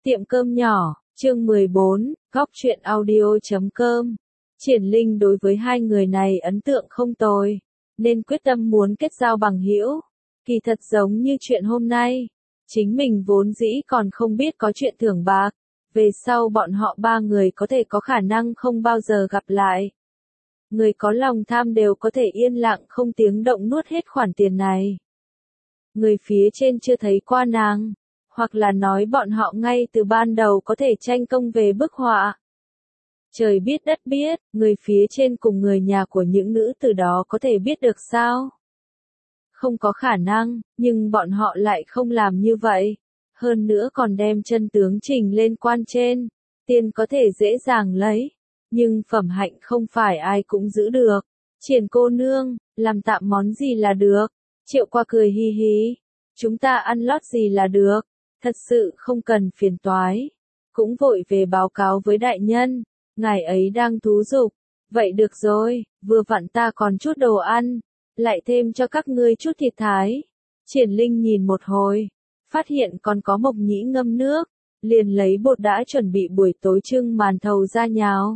Tiệm cơm nhỏ, chương 14, góc truyện audio.com. Triển Linh đối với hai người này ấn tượng không tồi, nên quyết tâm muốn kết giao bằng hữu. Kỳ thật giống như chuyện hôm nay, chính mình vốn dĩ còn không biết có chuyện thưởng bạc, về sau bọn họ ba người có thể có khả năng không bao giờ gặp lại. Người có lòng tham đều có thể yên lặng không tiếng động nuốt hết khoản tiền này. Người phía trên chưa thấy qua nàng, hoặc là nói bọn họ ngay từ ban đầu có thể tranh công về bức họa. Trời biết đất biết, người phía trên cùng người nhà của những nữ từ đó có thể biết được sao? Không có khả năng, nhưng bọn họ lại không làm như vậy. Hơn nữa còn đem chân tướng trình lên quan trên. Tiền có thể dễ dàng lấy, nhưng phẩm hạnh không phải ai cũng giữ được. Triển cô nương, làm tạm món gì là được? Triệu Qua cười hi hi. Chúng ta ăn lót gì là được? Thật sự không cần phiền toái. Cũng vội về báo cáo với đại nhân. Ngài ấy đang thú giục. Vậy được rồi, vừa vặn ta còn chút đồ ăn. Lại thêm cho các ngươi chút thịt thái. Triển Linh nhìn một hồi. Phát hiện còn có mộc nhĩ ngâm nước. Liền lấy bột đã chuẩn bị buổi tối trưng màn thầu ra nhào.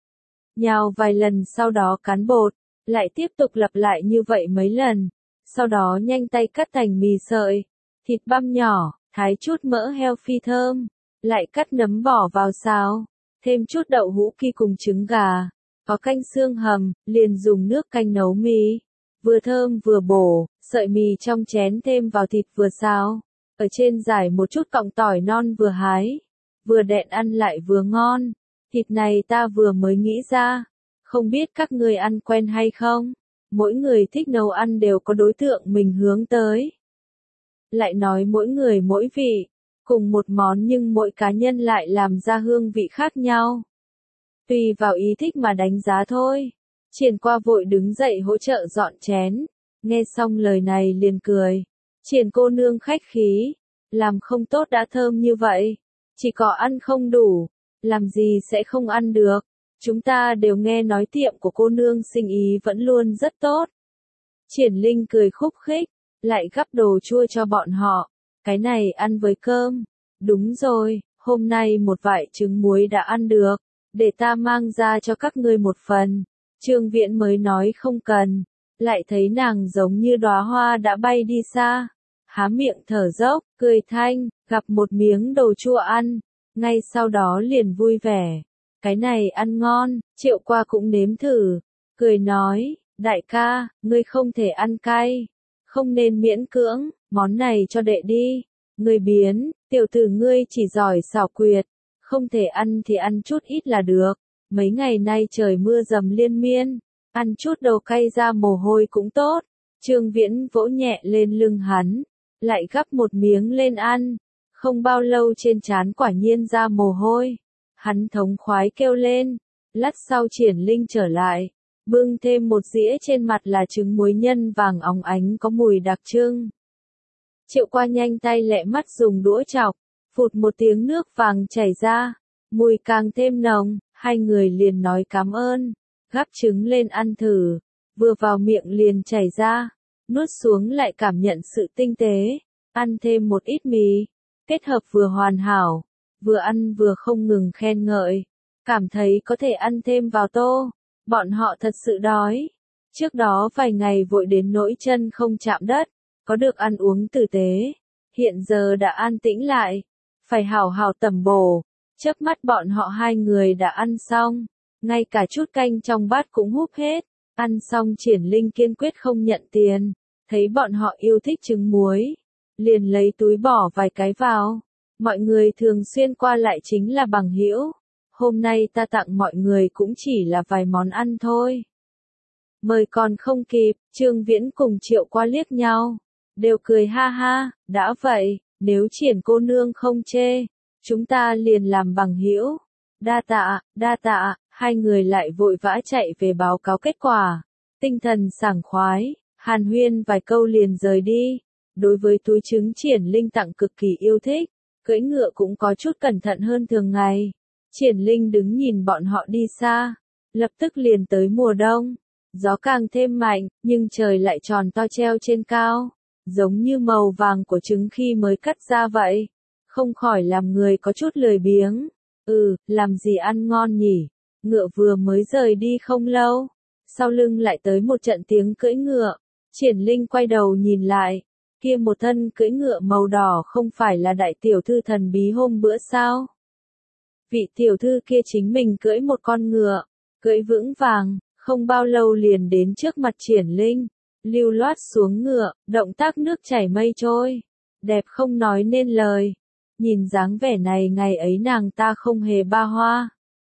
Nhào vài lần sau đó cán bột. Lại tiếp tục lặp lại như vậy mấy lần. Sau đó nhanh tay cắt thành mì sợi. Thịt băm nhỏ. Thái chút mỡ heo phi thơm, lại cắt nấm bỏ vào xào, thêm chút đậu hũ ki cùng trứng gà, có canh xương hầm, liền dùng nước canh nấu mì, vừa thơm vừa bổ, sợi mì trong chén thêm vào thịt vừa xào, ở trên rải một chút cọng tỏi non vừa hái, vừa đện ăn lại vừa ngon. Thịt này ta vừa mới nghĩ ra, không biết các ngươi ăn quen hay không? Mỗi người thích nấu ăn đều có đối tượng mình hướng tới. Lại nói mỗi người mỗi vị, cùng một món nhưng mỗi cá nhân lại làm ra hương vị khác nhau. Tùy vào ý thích mà đánh giá thôi. Triển Qua vội đứng dậy hỗ trợ dọn chén. Nghe xong lời này liền cười. Triển cô nương khách khí. Làm không tốt đã thơm như vậy. Chỉ có ăn không đủ. Làm gì sẽ không ăn được. Chúng ta đều nghe nói tiệm của cô nương sinh ý vẫn luôn rất tốt. Triển Linh cười khúc khích. Lại gắp đồ chua cho bọn họ. Cái này ăn với cơm. Đúng rồi, hôm nay một vại trứng muối đã ăn được. Để ta mang ra cho các ngươi một phần. Trương Viễn mới nói không cần. Lại thấy nàng giống như đóa hoa đã bay đi xa. Há miệng thở dốc, cười thanh, gặp một miếng đồ chua ăn. Ngay sau đó liền vui vẻ. Cái này ăn ngon, Triệu Qua cũng nếm thử. Cười nói, đại ca, ngươi không thể ăn cay. Không nên miễn cưỡng, món này cho đệ đi. Ngươi biến, tiểu tử ngươi chỉ giỏi xảo quyệt. Không thể ăn thì ăn chút ít là được. Mấy ngày nay trời mưa dầm liên miên. Ăn chút đầu cay ra mồ hôi cũng tốt. Trương Viễn vỗ nhẹ lên lưng hắn. Lại gắp một miếng lên ăn. Không bao lâu trên trán quả nhiên ra mồ hôi. Hắn thống khoái kêu lên. Lát sau Triển Linh trở lại. Bưng thêm một dĩa trên mặt là trứng muối nhân vàng óng ánh có mùi đặc trưng. Triệu Qua nhanh tay lẹ mắt dùng đũa chọc, phụt một tiếng nước vàng chảy ra, mùi càng thêm nồng, hai người liền nói cảm ơn, gắp trứng lên ăn thử, vừa vào miệng liền chảy ra, nuốt xuống lại cảm nhận sự tinh tế, ăn thêm một ít mì, kết hợp vừa hoàn hảo, vừa ăn vừa không ngừng khen ngợi, cảm thấy có thể ăn thêm vào tô. Bọn họ thật sự đói. Trước đó vài ngày vội đến nỗi chân không chạm đất, có được ăn uống tử tế. Hiện giờ đã an tĩnh lại, phải hào hào tẩm bổ. Chớp mắt bọn họ hai người đã ăn xong, ngay cả chút canh trong bát cũng húp hết. Ăn xong Triển Linh kiên quyết không nhận tiền, thấy bọn họ yêu thích trứng muối, liền lấy túi bỏ vài cái vào. Mọi người thường xuyên qua lại chính là bằng hữu. Hôm nay ta tặng mọi người cũng chỉ là vài món ăn thôi. Mời còn không kịp, Trương Viễn cùng Triệu Qua liếc nhau. Đều cười ha ha, đã vậy, nếu Triển cô nương không chê, chúng ta liền làm bằng hữu. Đa tạ, hai người lại vội vã chạy về báo cáo kết quả. Tinh thần sảng khoái, hàn huyên vài câu liền rời đi. Đối với túi trứng Triển Linh tặng cực kỳ yêu thích, cưỡi ngựa cũng có chút cẩn thận hơn thường ngày. Triển Linh đứng nhìn bọn họ đi xa, lập tức liền tới mùa đông, gió càng thêm mạnh, nhưng trời lại tròn to treo trên cao, giống như màu vàng của trứng khi mới cắt ra vậy, không khỏi làm người có chút lười biếng. Làm gì ăn ngon nhỉ? Ngựa vừa mới rời đi không lâu. Sau lưng lại tới một trận tiếng cưỡi ngựa. Triển Linh quay đầu nhìn lại. Kia một thân cưỡi ngựa màu đỏ không phải là đại tiểu thư thần bí hôm bữa sao? Vị tiểu thư kia chính mình cưỡi một con ngựa. Cưỡi vững vàng, không bao lâu liền đến trước mặt Triển Linh. Lưu loát xuống ngựa, động tác nước chảy mây trôi. Đẹp không nói nên lời. Nhìn dáng vẻ này ngày ấy nàng ta không hề ba hoa.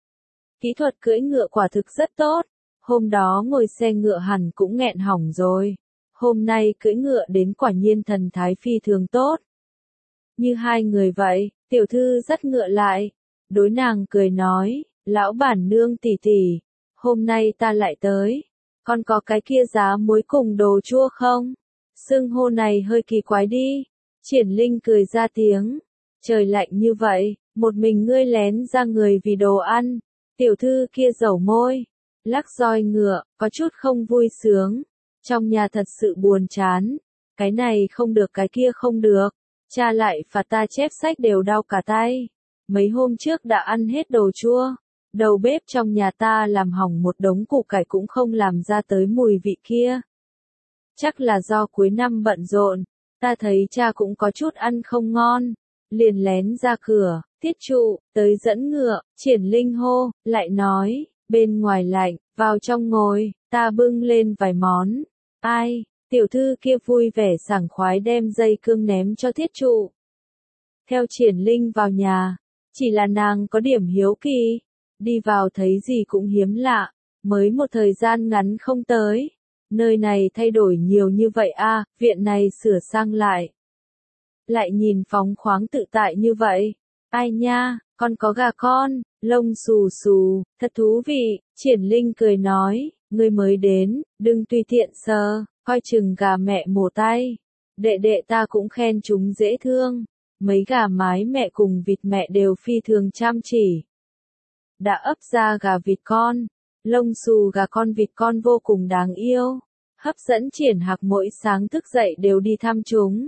Kỹ thuật cưỡi ngựa quả thực rất tốt. Hôm đó ngồi xe ngựa hẳn cũng nghẹn hỏng rồi. Hôm nay cưỡi ngựa đến quả nhiên thần thái phi thường tốt. Như hai người vậy, tiểu thư dắt ngựa lại. Đối nàng cười nói, lão bản nương tỷ tỷ, hôm nay ta lại tới. Còn có cái kia giá muối cùng đồ chua không? Xưng hô này hơi kỳ quái đi. Triển Linh cười ra tiếng. Trời lạnh như vậy, một mình ngươi lén ra người vì đồ ăn. Tiểu thư kia dẩu môi, lắc roi ngựa, có chút không vui sướng. Trong nhà thật sự buồn chán. Cái này không được cái kia không được. Cha lại phạt ta chép sách đều đau cả tay. Mấy hôm trước đã ăn hết đồ chua. Đầu bếp trong nhà ta làm hỏng một đống củ cải cũng không làm ra tới mùi vị kia. Chắc là do cuối năm bận rộn. Ta thấy cha cũng có chút ăn không ngon. Liền lén ra cửa, Tiết Trụ, tới dẫn ngựa, Triển Linh hô, lại nói, bên ngoài lạnh, vào trong ngồi, ta bưng lên vài món. Ai, tiểu thư kia vui vẻ sảng khoái đem dây cương ném cho Tiết Trụ. Theo Triển Linh vào nhà, chỉ là nàng có điểm hiếu kỳ, đi vào thấy gì cũng hiếm lạ, mới một thời gian ngắn không tới. Nơi này thay đổi nhiều như vậy a, viện này sửa sang lại. Lại nhìn phóng khoáng tự tại như vậy. Ai nha, con có gà con, lông xù xù, thật thú vị. Triển Linh cười nói, ngươi mới đến, đừng tùy tiện sờ, coi chừng gà mẹ mổ tay. Đệ đệ ta cũng khen chúng dễ thương. Mấy gà mái mẹ cùng vịt mẹ đều phi thường chăm chỉ. Đã ấp ra gà vịt con, lông xù gà con vịt con vô cùng đáng yêu. Hấp dẫn Triển Hạc mỗi sáng thức dậy đều đi thăm chúng.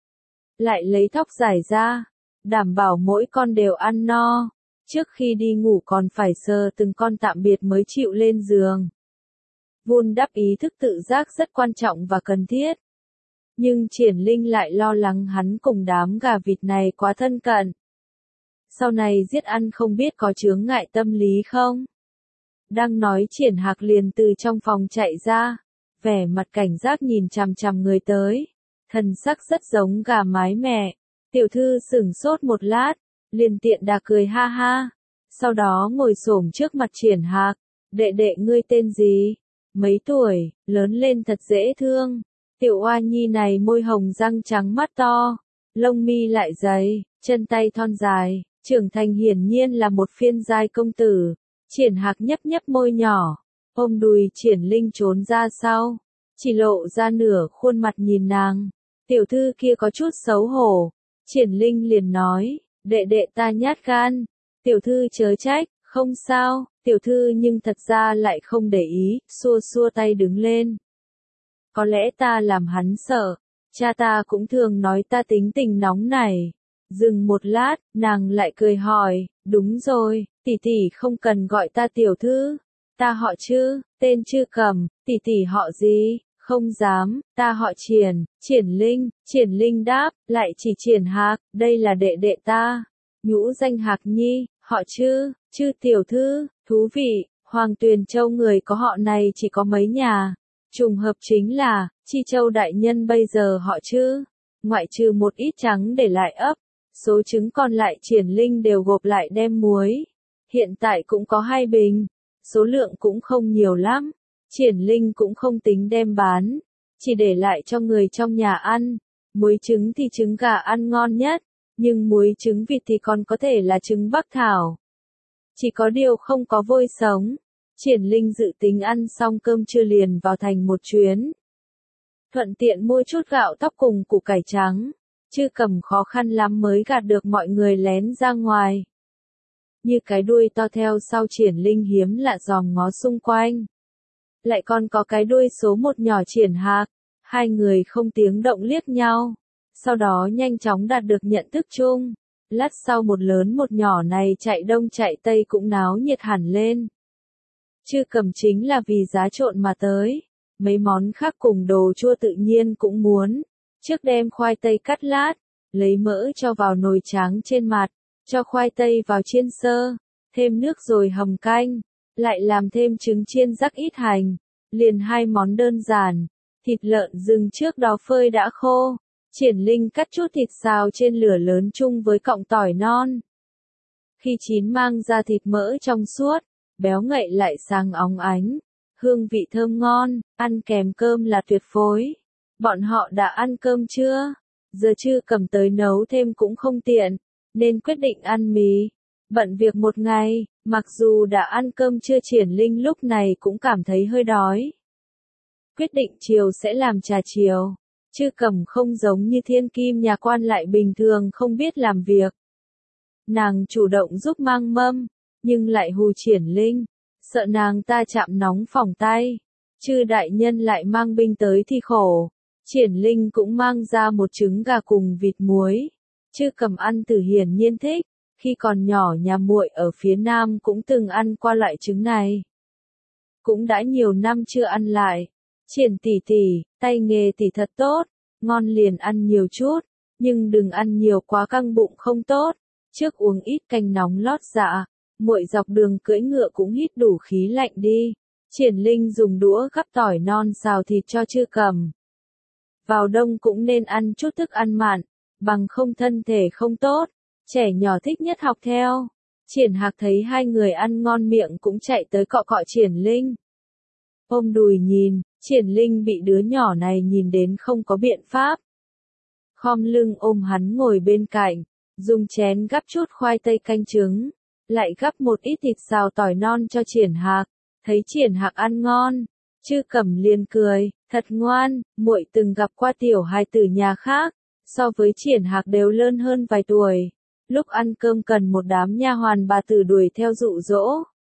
Lại lấy thóc rải ra, đảm bảo mỗi con đều ăn no. Trước khi đi ngủ còn phải sờ từng con tạm biệt mới chịu lên giường. Vun đắp ý thức tự giác rất quan trọng và cần thiết. Nhưng Triển Linh lại lo lắng hắn cùng đám gà vịt này quá thân cận. Sau này giết ăn không biết có chướng ngại tâm lý không? Đang nói Triển Hạc liền từ trong phòng chạy ra, vẻ mặt cảnh giác nhìn chằm chằm người tới. Thần sắc rất giống gà mái mẹ. Tiểu thư sửng sốt một lát, liền tiện đà cười ha ha. Sau đó ngồi xổm trước mặt Triển Hạc. Đệ đệ ngươi tên gì? Mấy tuổi, lớn lên thật dễ thương. Tiểu oa nhi này môi hồng răng trắng mắt to, lông mi lại dày, chân tay thon dài, trưởng thành hiển nhiên là một phiên giai công tử. Triển Hạc nhấp nhấp môi nhỏ, ôm đùi Triển Linh trốn ra sau, chỉ lộ ra nửa khuôn mặt nhìn nàng. Tiểu thư kia có chút xấu hổ. Triển Linh liền nói, đệ đệ ta nhát gan. Tiểu thư chớ trách, không sao. Tiểu thư nhưng thật ra lại không để ý, xua xua tay đứng lên. Có lẽ ta làm hắn sợ. Cha ta cũng thường nói ta tính tình nóng này. Dừng một lát, nàng lại cười hỏi, đúng rồi, tỷ tỷ không cần gọi ta tiểu thư. Ta họ Chư, tên Chư Cầm, tỷ tỷ họ gì? Không dám, ta họ Triển, Triển Linh đáp, lại chỉ Triển Hạc, đây là đệ đệ ta. Nhũ danh Hạc Nhi, họ Chư tiểu thư, thú vị, Hoàng Tuyền Châu người có họ này chỉ có mấy nhà. Trùng hợp chính là, Chi Châu đại nhân bây giờ họ Chư, ngoại trừ một ít trắng để lại ấp, số trứng còn lại Triển Linh đều gộp lại đem muối. Hiện tại cũng có 2 bình, số lượng cũng không nhiều lắm. Triển Linh cũng không tính đem bán, chỉ để lại cho người trong nhà ăn. Muối trứng thì trứng gà ăn ngon nhất, nhưng muối trứng vịt thì còn có thể là trứng Bắc Thảo. Chỉ có điều không có vôi sống. Triển Linh dự tính ăn xong cơm trưa liền vào thành một chuyến. Thuận tiện mua chút gạo tóc cùng củ cải trắng. Chư Cầm khó khăn lắm mới gạt được mọi người lén ra ngoài. Như cái đuôi to theo sau Triển Linh hiếm lạ dòm ngó xung quanh. Lại còn có cái đuôi số 1 nhỏ Triển Hạc. Hai người không tiếng động liếc nhau. Sau đó nhanh chóng đạt được nhận thức chung. Lát sau một lớn một nhỏ này chạy đông chạy tây cũng náo nhiệt hẳn lên. Chư Cầm chính là vì giá trộn mà tới, mấy món khác cùng đồ chua tự nhiên cũng muốn. Trước đem khoai tây cắt lát, lấy mỡ cho vào nồi trắng trên mặt, cho khoai tây vào chiên sơ, thêm nước rồi hầm canh, lại làm thêm trứng chiên rắc ít hành, liền hai món đơn giản. Thịt lợn rừng trước đó phơi đã khô, Triển Linh cắt chút thịt xào trên lửa lớn chung với cọng tỏi non. Khi chín mang ra thịt mỡ trong suốt, béo ngậy lại sáng óng ánh, hương vị thơm ngon, ăn kèm cơm là tuyệt phối. Bọn họ đã ăn cơm chưa? Giờ Chư Cầm tới nấu thêm cũng không tiện, nên quyết định ăn mì. Bận việc một ngày, mặc dù đã ăn cơm trưa Triển Linh lúc này cũng cảm thấy hơi đói. Quyết định chiều sẽ làm trà chiều. Chư Cầm không giống như thiên kim nhà quan lại bình thường không biết làm việc. Nàng chủ động giúp mang mâm, nhưng lại hù Triển Linh, sợ nàng ta chạm nóng phỏng tay. Chư đại nhân lại mang binh tới thì khổ. Triển Linh cũng mang ra một trứng gà cùng vịt muối. Chư Cầm ăn từ hiển nhiên thích, khi còn nhỏ nhà muội ở phía Nam cũng từng ăn qua loại trứng này. Cũng đã nhiều năm chưa ăn lại. Triển tỷ tỷ, tay nghề tỷ thật tốt, ngon liền ăn nhiều chút, nhưng đừng ăn nhiều quá căng bụng không tốt. Trước uống ít canh nóng lót dạ, muội dọc đường cưỡi ngựa cũng hít đủ khí lạnh đi. Triển Linh dùng đũa gắp tỏi non xào thịt cho Chư Cầm. Vào đông cũng nên ăn chút thức ăn mặn, bằng không thân thể không tốt. Trẻ nhỏ thích nhất học theo. Triển Hạc thấy hai người ăn ngon miệng cũng chạy tới cọ cọ Triển Linh. Ôm đùi nhìn, Triển Linh bị đứa nhỏ này nhìn đến không có biện pháp. Khom lưng ôm hắn ngồi bên cạnh, dùng chén gắp chút khoai tây canh trứng, lại gắp một ít thịt xào tỏi non cho Triển Hạc. Thấy Triển Hạc ăn ngon, Chư Cầm liền cười, thật ngoan, muội từng gặp qua tiểu hài tử nhà khác, so với Triển Hạc đều lớn hơn vài tuổi. Lúc ăn cơm cần một đám nha hoàn bà tử đuổi theo dụ dỗ.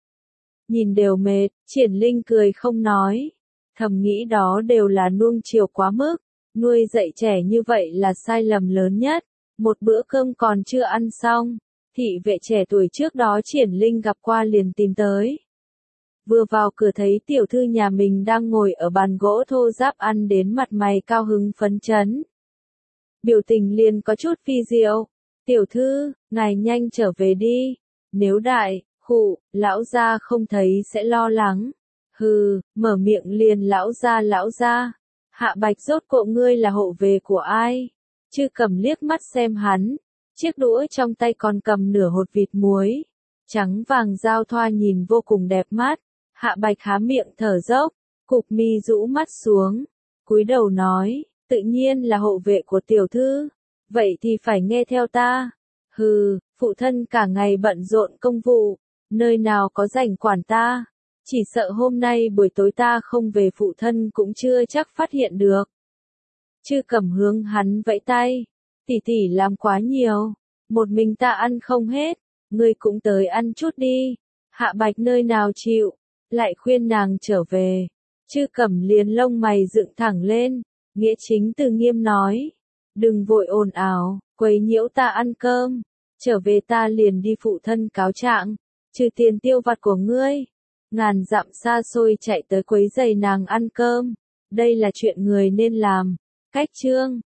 Nhìn đều mệt, Triển Linh cười không nói. Thầm nghĩ đó đều là nuông chiều quá mức, nuôi dạy trẻ như vậy là sai lầm lớn nhất. Một bữa cơm còn chưa ăn xong, thị vệ trẻ tuổi trước đó Triển Linh gặp qua liền tìm tới. Vừa vào cửa thấy tiểu thư nhà mình đang ngồi ở bàn gỗ thô ráp ăn đến mặt mày cao hứng phấn chấn. Biểu tình liền có chút phi diệu. Tiểu thư, ngài nhanh trở về đi. Nếu đại, lão gia không thấy sẽ lo lắng. Hừ, mở miệng liền lão gia. Hạ Bạch rốt cộ ngươi là hộ về của ai? Chư Cầm liếc mắt xem hắn. Chiếc đũa trong tay còn cầm nửa hột vịt muối. Trắng vàng giao thoa nhìn vô cùng đẹp mắt. Hạ Bạch há miệng thở dốc, cụp mi rũ mắt xuống. Cúi đầu nói, tự nhiên là hộ vệ của tiểu thư. Vậy thì phải nghe theo ta. Hừ, phụ thân cả ngày bận rộn công vụ, nơi nào có rảnh quản ta. Chỉ sợ hôm nay buổi tối ta không về phụ thân cũng chưa chắc phát hiện được. Chư Cầm hướng hắn vẫy tay. Tỷ tỷ làm quá nhiều. Một mình ta ăn không hết. Ngươi cũng tới ăn chút đi. Hạ Bạch nơi nào chịu. Lại khuyên nàng trở về. Chư Cầm liền lông mày dựng thẳng lên. Nghĩa chính từ nghiêm nói. Đừng vội ồn ào, quấy nhiễu ta ăn cơm. Trở về ta liền đi phụ thân cáo trạng. Trừ tiền tiêu vặt của ngươi. Ngàn dặm xa xôi chạy tới quấy giày nàng ăn cơm. Đây là chuyện người nên làm. Cách chương